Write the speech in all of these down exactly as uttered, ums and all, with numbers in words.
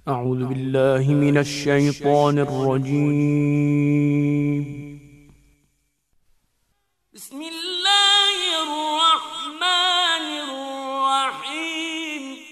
أعوذ بالله من الشيطان الرجيم. بسم الله الرحمن الرحيم.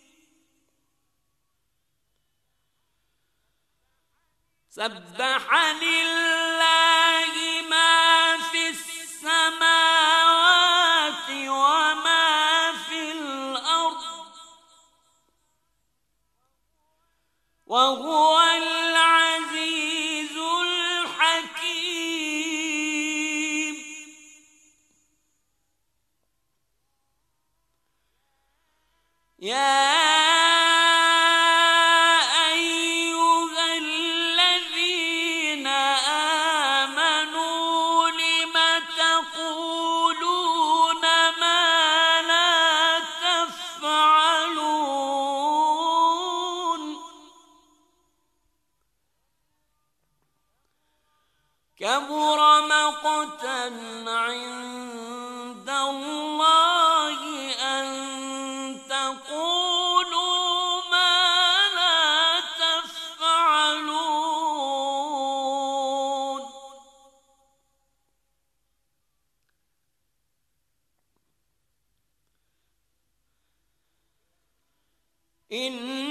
سبح لله ما في السماوات وما في الأرض وهو العزيز الحكيم. يا كبر مقتا عند الله أن تقولوا ما لا تفعلون. إن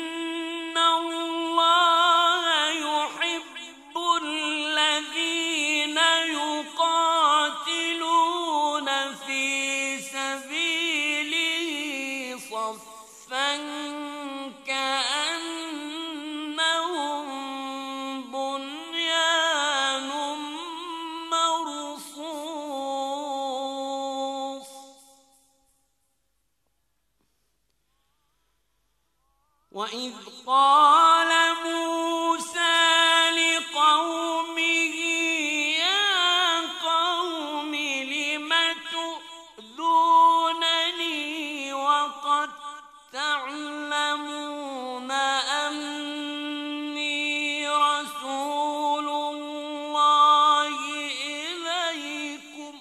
وإذ قال موسى لقومه يا قوم لم تؤذونني وقد تعلمون أني رسول الله إليكم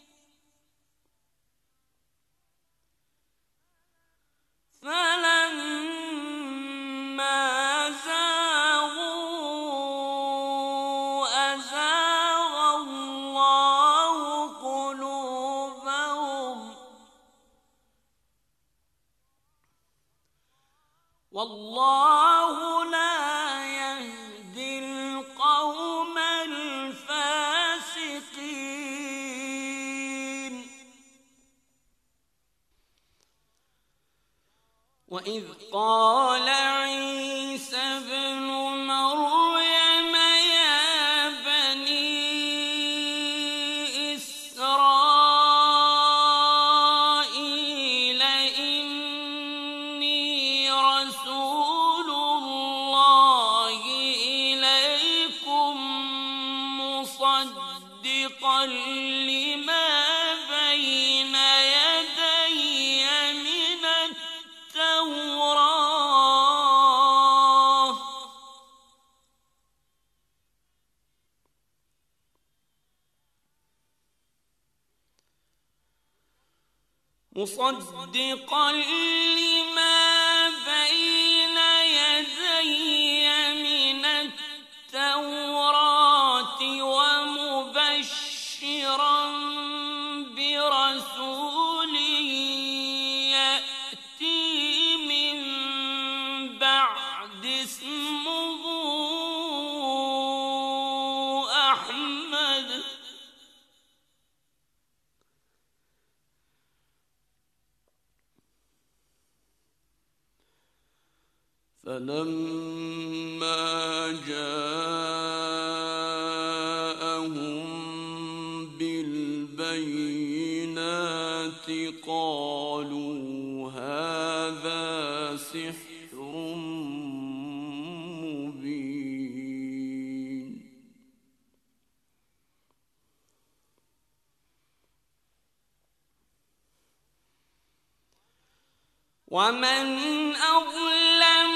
فلما والله لا يهدي القوم الفاسقين. وإذ قال عيسى ابن مريم يا بني إسرائيل إني رسول الله إليكم مصدقا لما بين يدي من التوراة مصدقا لما بين يدي من التوراة ومبشرا برسول يأتي من بعد اسمه أحمد فلما جاءهم بالبينات قالوا هذا سحر مبين. ومن أظلم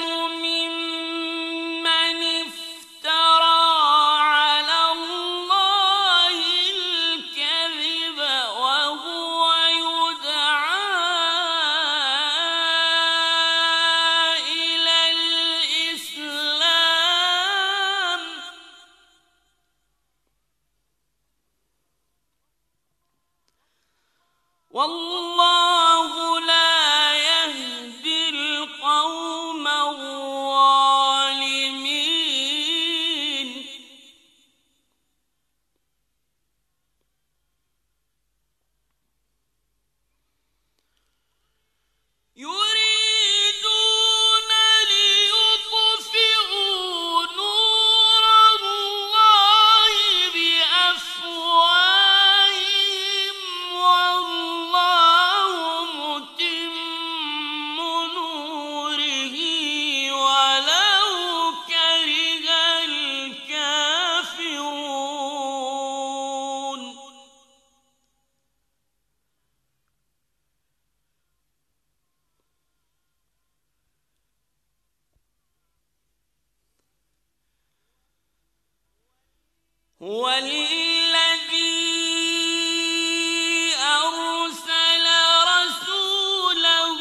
ممن افترى على الله الكذب وهو يدعى إلى الإسلام هو الذي أرسل رسوله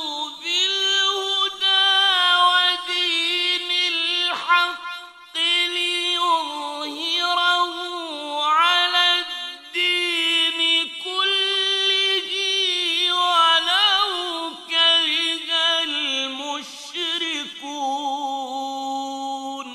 بالهدى ودين الحق ليظهره على الدين كله ولو كره المشركون.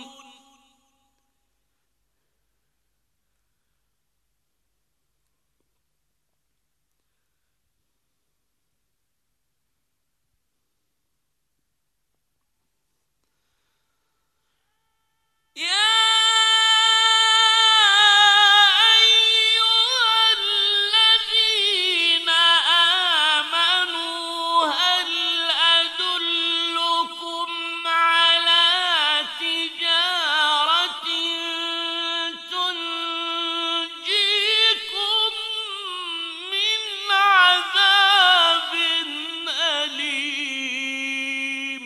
يا أيها الذين آمنوا هل أدلكم على تجارة تنجيكم من عذاب أليم.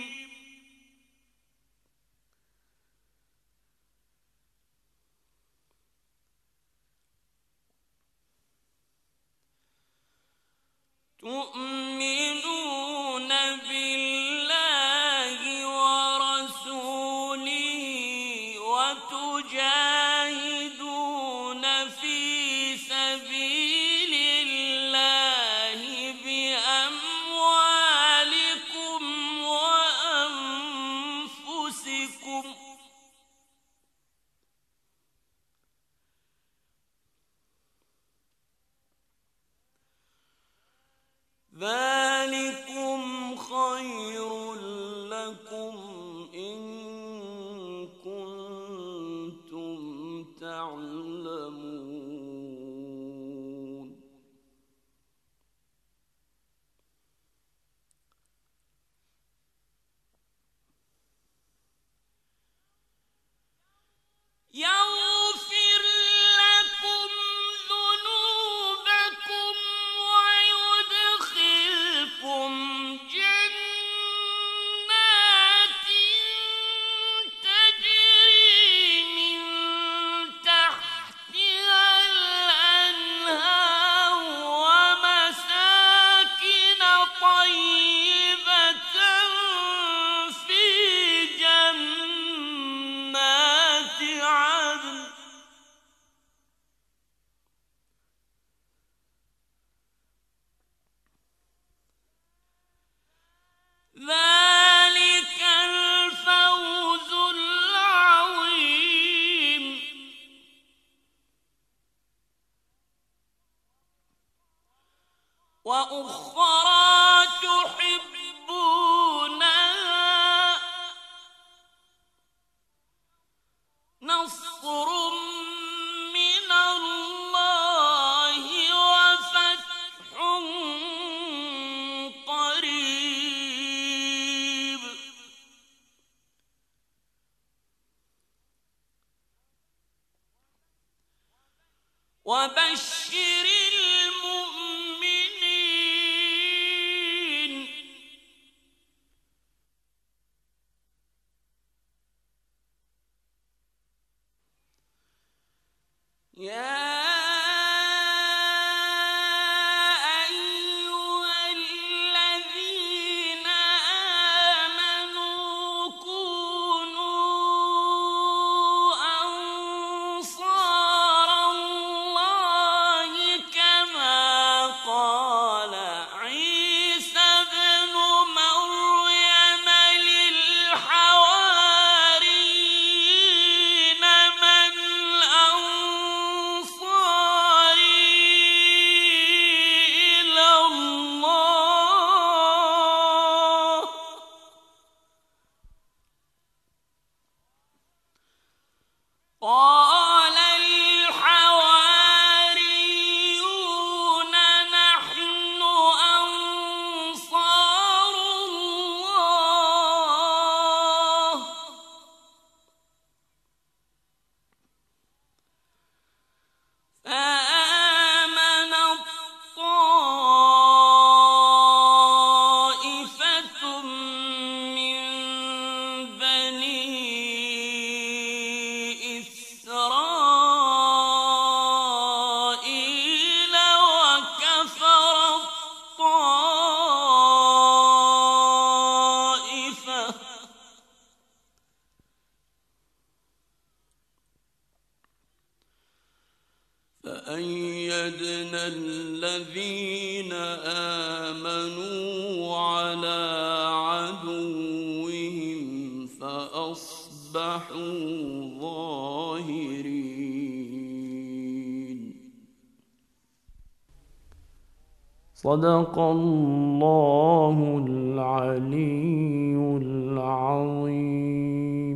تؤمنون بالله ورسوله وتجاهدون في سبيل الله بأموالكم وأنفسكم. ذلكم خير لكم إن كنتم تعلمون. يغفر لكم ذنوبكم ويدخلكم جنات تجري من تحتها الأنهار ومساكن طيبة في جنات عدن. ذلك الفوز العظيم. وأخرى تحبونها نصر من الله وفتح قريب. وبشر المؤمنين. يا أيها الذين آمنوا كونوا أنصار الله كما قال عيسى ابن مريم للحواريين من أنصاري إلى الله قال الحواريون نحن أنصار الله. فآمنت طائفة من بني إسرائيل الذين آمنوا على عدوهم فأصبحوا ظاهرين. صدق الله العلي العظيم.